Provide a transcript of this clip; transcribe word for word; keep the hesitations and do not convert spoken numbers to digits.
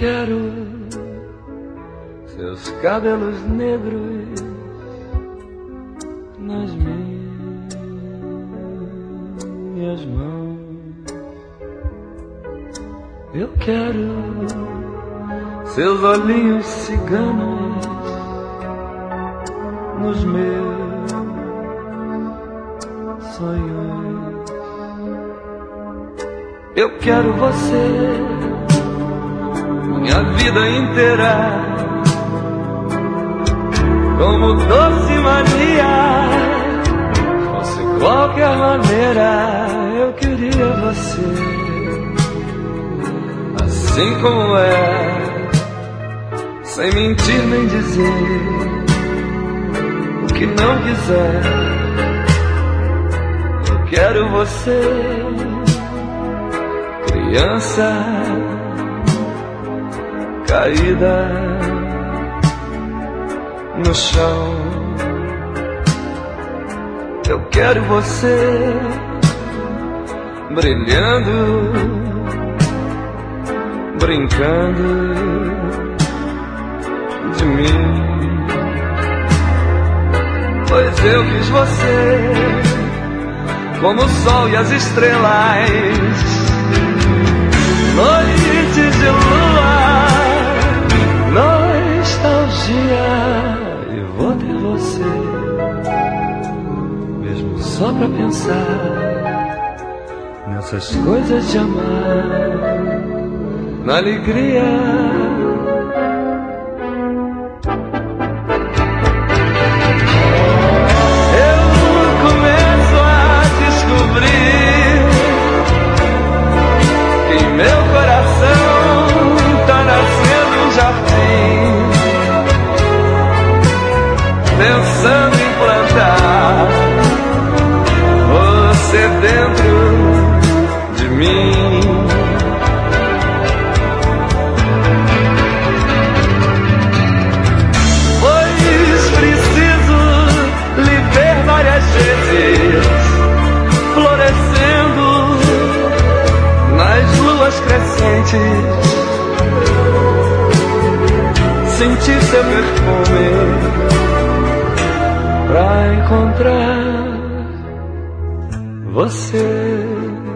quero seus cabelos negros nas minhas mãos. Eu quero seus olhinhos ciganos nos meus sonhos. Eu quero você minha vida inteira, como doce mania. Fosse qualquer maneira, eu queria você assim como é, sem mentir nem dizer o que não quiser. Eu quero você, criança caída no chão. Eu quero você brilhando, brincando de mim, pois eu quis você como o sol e as estrelas, noites de lua, nostalgia. E vou ter você, mesmo só pra pensar nessas coisas de amar, na alegria. Eu começo a descobrir que em meu coração tá nascendo um jardim, pensando em plantar você dentro de mim. Pois preciso lhe ver várias vezes florescendo nas luas crescentes, sentir seu perfume pra encontrar você.